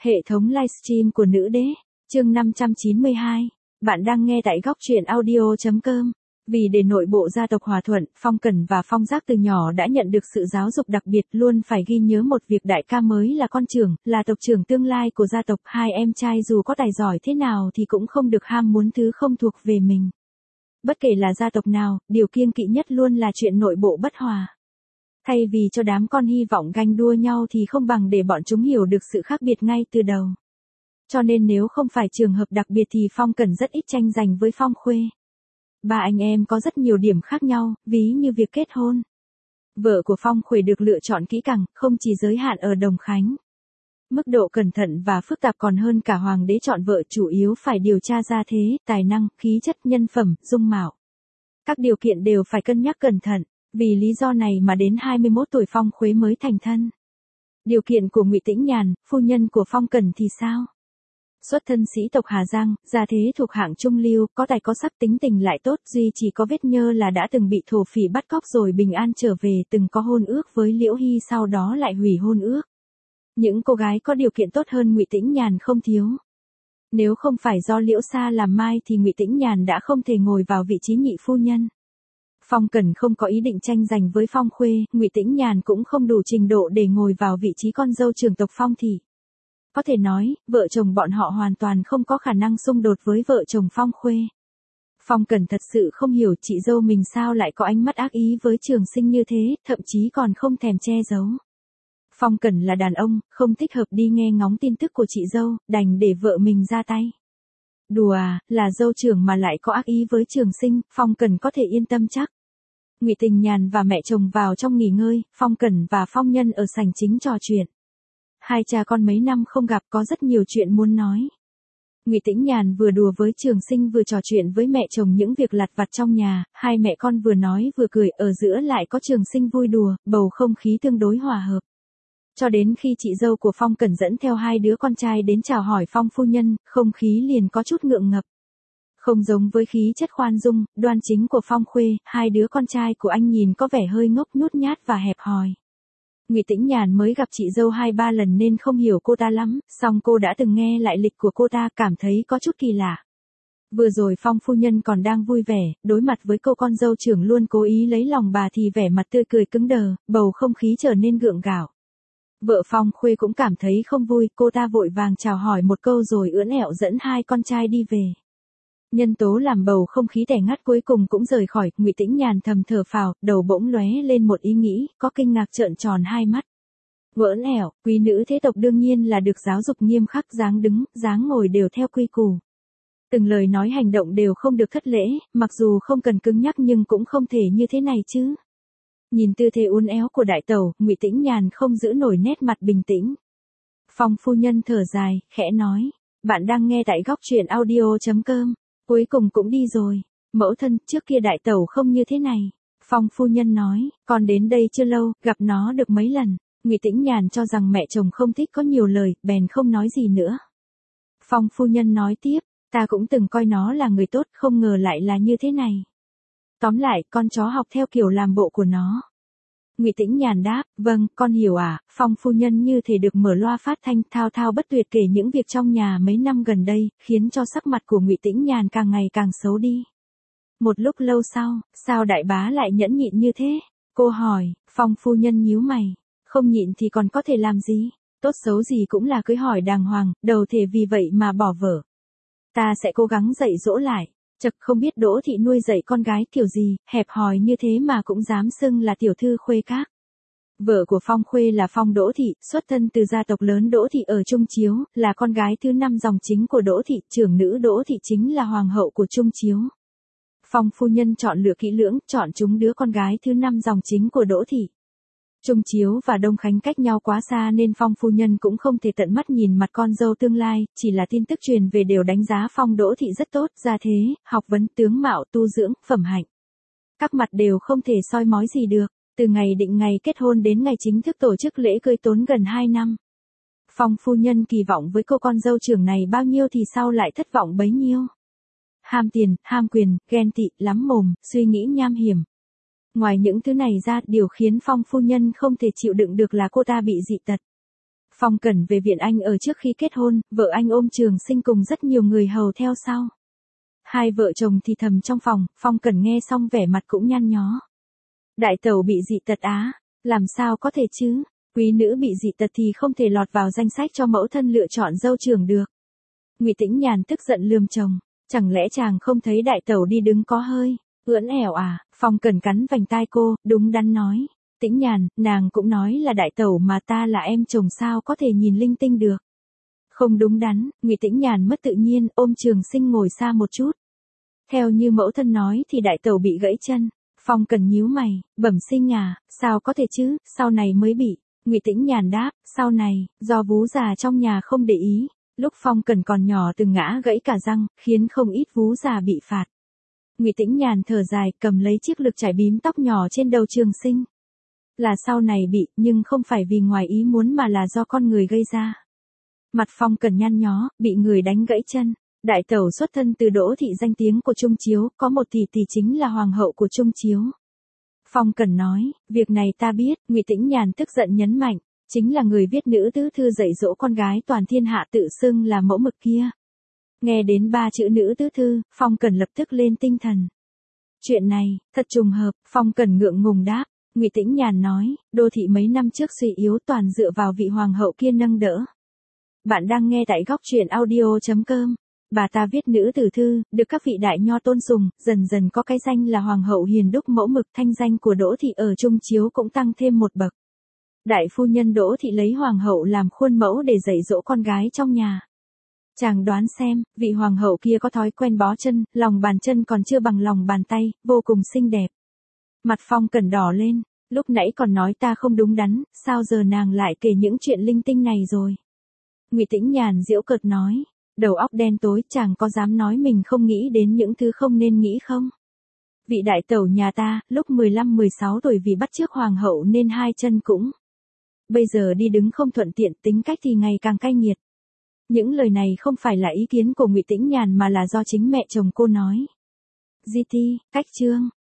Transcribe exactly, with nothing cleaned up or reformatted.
Hệ thống livestream của nữ đế, chương năm trăm chín mươi hai. Bạn đang nghe tại góc truyện audio chấm com. Vì để nội bộ gia tộc hòa thuận, Phong Cẩn và Phong Giác từ nhỏ đã nhận được sự giáo dục đặc biệt, luôn phải ghi nhớ một việc đại ca mới là con trưởng, là tộc trưởng tương lai của gia tộc. Hai em trai dù có tài giỏi thế nào thì cũng không được ham muốn thứ không thuộc về mình. Bất kể là gia tộc nào, điều kiêng kỵ nhất luôn là chuyện nội bộ bất hòa. Thay vì cho đám con hy vọng ganh đua nhau thì không bằng để bọn chúng hiểu được sự khác biệt ngay từ đầu. Cho nên nếu không phải trường hợp đặc biệt thì Phong Cẩn rất ít tranh giành với Phong Khuê. Ba anh em có rất nhiều điểm khác nhau, ví như việc kết hôn. Vợ của Phong Khuê được lựa chọn kỹ càng, không chỉ giới hạn ở Đồng Khánh. Mức độ cẩn thận và phức tạp còn hơn cả hoàng đế chọn vợ, chủ yếu phải điều tra gia thế, tài năng, khí chất, nhân phẩm, dung mạo. Các điều kiện đều phải cân nhắc cẩn thận, vì lý do này mà đến hai mươi mốt tuổi Phong Khuê mới thành thân. Điều kiện của Ngụy Tĩnh Nhàn, phu nhân của Phong Cẩn thì sao? Xuất thân sĩ tộc Hà Giang, gia thế thuộc hạng trung lưu, có tài có sắc, tính tình lại tốt, duy chỉ có vết nhơ là đã từng bị thổ phỉ bắt cóc rồi bình an trở về, từng có hôn ước với Liễu Hy sau đó lại hủy hôn ước. Những cô gái có điều kiện tốt hơn Ngụy Tĩnh Nhàn không thiếu. Nếu không phải do Liễu Sa làm mai thì Ngụy Tĩnh Nhàn đã không thể ngồi vào vị trí nhị phu nhân. Phong Cẩn không có ý định tranh giành với Phong Khuê, Ngụy Tĩnh Nhàn cũng không đủ trình độ để ngồi vào vị trí con dâu trưởng tộc Phong thị. Có thể nói, vợ chồng bọn họ hoàn toàn không có khả năng xung đột với vợ chồng Phong Khuê. Phong Cẩn thật sự không hiểu chị dâu mình sao lại có ánh mắt ác ý với Trường Sinh như thế, thậm chí còn không thèm che giấu. Phong Cẩn là đàn ông, không thích hợp đi nghe ngóng tin tức của chị dâu, đành để vợ mình ra tay. Đùa à, là dâu trưởng mà lại có ác ý với Trường Sinh, Phong Cẩn có thể yên tâm chắc. Ngụy Tình Nhàn và mẹ chồng vào trong nghỉ ngơi, Phong Cẩn và Phong Nhân ở sảnh chính trò chuyện. Hai cha con mấy năm không gặp có rất nhiều chuyện muốn nói. Ngụy Tĩnh Nhàn vừa đùa với Trường Sinh vừa trò chuyện với mẹ chồng những việc lặt vặt trong nhà, hai mẹ con vừa nói vừa cười, ở giữa lại có Trường Sinh vui đùa, bầu không khí tương đối hòa hợp. Cho đến khi chị dâu của Phong Cẩn dẫn theo hai đứa con trai đến chào hỏi Phong phu nhân, không khí liền có chút ngượng ngập. Không giống với khí chất khoan dung, đoan chính của Phong Khuê, hai đứa con trai của anh nhìn có vẻ hơi ngốc, nhút nhát và hẹp hòi. Ngụy Tĩnh Nhàn mới gặp chị dâu hai ba lần nên không hiểu cô ta lắm, song cô đã từng nghe lại lịch của cô ta, cảm thấy có chút kỳ lạ. Vừa rồi Phong phu nhân còn đang vui vẻ, đối mặt với cô con dâu trưởng luôn cố ý lấy lòng bà thì vẻ mặt tươi cười cứng đờ, bầu không khí trở nên gượng gạo. Vợ Phong Khuê cũng cảm thấy không vui, cô ta vội vàng chào hỏi một câu rồi ưỡn ẹo dẫn hai con trai đi về. Nhân tố làm bầu không khí tẻ ngắt cuối cùng cũng rời khỏi, Ngụy Tĩnh Nhàn thầm thở phào, đầu bỗng lóe lên một ý nghĩ, có kinh ngạc trợn tròn hai mắt. Ưỡn ẹo, quý nữ thế tộc đương nhiên là được giáo dục nghiêm khắc, dáng đứng, dáng ngồi đều theo quy củ. Từng lời nói hành động đều không được thất lễ, mặc dù không cần cứng nhắc nhưng cũng không thể như thế này chứ. Nhìn tư thế uốn éo của đại tẩu, Ngụy Tĩnh Nhàn không giữ nổi nét mặt bình tĩnh. Phong phu nhân thở dài, khẽ nói, bạn đang nghe tại góc truyện audio chấm com. Cuối cùng cũng đi rồi. Mẫu thân, trước kia đại tẩu không như thế này. Phong phu nhân nói, con đến đây chưa lâu, gặp nó được mấy lần. Ngụy Tĩnh Nhàn cho rằng mẹ chồng không thích có nhiều lời, bèn không nói gì nữa. Phong phu nhân nói tiếp, ta cũng từng coi nó là người tốt, không ngờ lại là như thế này. Tóm lại, con chó học theo kiểu làm bộ của nó. Ngụy Tĩnh Nhàn đáp, vâng, con hiểu à. Phong phu nhân như thể được mở loa phát thanh, thao thao bất tuyệt kể những việc trong nhà mấy năm gần đây, khiến cho sắc mặt của Ngụy Tĩnh Nhàn càng ngày càng xấu đi. Một lúc lâu sau, sao đại bá lại nhẫn nhịn như thế? Cô hỏi. Phong phu nhân nhíu mày, không nhịn thì còn có thể làm gì? Tốt xấu gì cũng là cưới hỏi đàng hoàng, đầu thể vì vậy mà bỏ vợ. Ta sẽ cố gắng dạy dỗ lại. Chật, không biết Đỗ thị nuôi dạy con gái kiểu gì, hẹp hòi như thế mà cũng dám xưng là tiểu thư Khuê Các. Vợ của Phong Khuê là Phong Đỗ thị, xuất thân từ gia tộc lớn Đỗ thị ở Trung Chiếu, là con gái thứ năm dòng chính của Đỗ thị, trưởng nữ Đỗ thị chính là hoàng hậu của Trung Chiếu. Phong phu nhân chọn lựa kỹ lưỡng, chọn chúng đứa con gái thứ năm dòng chính của Đỗ thị. Trung Chiếu và Đông Khánh cách nhau quá xa nên Phong phu nhân cũng không thể tận mắt nhìn mặt con dâu tương lai, chỉ là tin tức truyền về đều đánh giá Phong Đỗ thị rất tốt, gia thế, học vấn, tướng mạo, tu dưỡng, phẩm hạnh. Các mặt đều không thể soi mói gì được, từ ngày định ngày kết hôn đến ngày chính thức tổ chức lễ cưới tốn gần hai năm. Phong phu nhân kỳ vọng với cô con dâu trưởng này bao nhiêu thì sau lại thất vọng bấy nhiêu. Ham tiền, ham quyền, ghen tị, lắm mồm, suy nghĩ nham hiểm. Ngoài những thứ này ra, điều khiến Phong phu nhân không thể chịu đựng được là cô ta bị dị tật. Phong Cẩn về viện anh ở trước khi kết hôn, vợ anh ôm Trường Sinh cùng rất nhiều người hầu theo sau. Hai vợ chồng thì thầm trong phòng, Phong Cẩn nghe xong vẻ mặt cũng nhăn nhó. Đại tẩu bị dị tật á, làm sao có thể chứ, quý nữ bị dị tật thì không thể lọt vào danh sách cho mẫu thân lựa chọn dâu trưởng được. Ngụy Tĩnh Nhàn tức giận lườm chồng, chẳng lẽ chàng không thấy đại tẩu đi đứng có hơi ưỡn ẻo à? Phong Cẩn cắn vành tai cô, đúng đắn nói. Tĩnh Nhàn, nàng cũng nói là đại tẩu mà ta là em chồng sao có thể nhìn linh tinh được. Không đúng đắn, Ngụy Tĩnh Nhàn mất tự nhiên, ôm Trường Sinh ngồi xa một chút. Theo như mẫu thân nói thì đại tẩu bị gãy chân. Phong Cẩn nhíu mày, bẩm sinh à, sao có thể chứ, sau này mới bị. Ngụy Tĩnh Nhàn đáp, sau này, do vú già trong nhà không để ý, lúc Phong Cẩn còn nhỏ từng ngã gãy cả răng, khiến không ít vú già bị phạt. Ngụy Tĩnh Nhàn thở dài, cầm lấy chiếc lược chải bím tóc nhỏ trên đầu Trường Sinh. Là sau này bị, nhưng không phải vì ngoài ý muốn mà là do con người gây ra. Mặt Phong Cẩn nhăn nhó, bị người đánh gãy chân. Đại tẩu xuất thân từ Đỗ thị danh tiếng của Trung Chiếu, có một tỷ tỷ chính là hoàng hậu của Trung Chiếu. Phong Cẩn nói, việc này ta biết. Ngụy Tĩnh Nhàn tức giận nhấn mạnh, chính là người viết nữ tứ thư dạy dỗ con gái toàn thiên hạ tự xưng là mẫu mực kia. Nghe đến ba chữ nữ tứ thư, Phong Cẩn lập tức lên tinh thần. Chuyện này, thật trùng hợp, Phong Cẩn ngượng ngùng đáp. Ngụy Tĩnh Nhàn nói, đô thị mấy năm trước suy yếu toàn dựa vào vị hoàng hậu kia nâng đỡ. Bạn đang nghe tại góc truyện audio chấm com. Bà ta viết nữ tử thư, được các vị đại nho tôn sùng, dần dần có cái danh là hoàng hậu hiền đúc mẫu mực, thanh danh của Đỗ thị ở Trung Chiếu cũng tăng thêm một bậc. Đại phu nhân Đỗ thị lấy hoàng hậu làm khuôn mẫu để dạy dỗ con gái trong nhà. Chàng đoán xem, vị hoàng hậu kia có thói quen bó chân, lòng bàn chân còn chưa bằng lòng bàn tay, vô cùng xinh đẹp. Mặt Phong Cẩn đỏ lên, lúc nãy còn nói ta không đúng đắn, sao giờ nàng lại kể những chuyện linh tinh này rồi. Ngụy Tĩnh Nhàn giễu cợt nói, đầu óc đen tối, chàng có dám nói mình không nghĩ đến những thứ không nên nghĩ không? Vị đại tẩu nhà ta, lúc mười lăm mười sáu tuổi vì bắt chước hoàng hậu nên hai chân cũng. Bây giờ đi đứng không thuận tiện, tính cách thì ngày càng cay nghiệt. Những lời này không phải là ý kiến của Ngụy Tĩnh Nhàn mà là do chính mẹ chồng cô nói. Di ti, cách chương.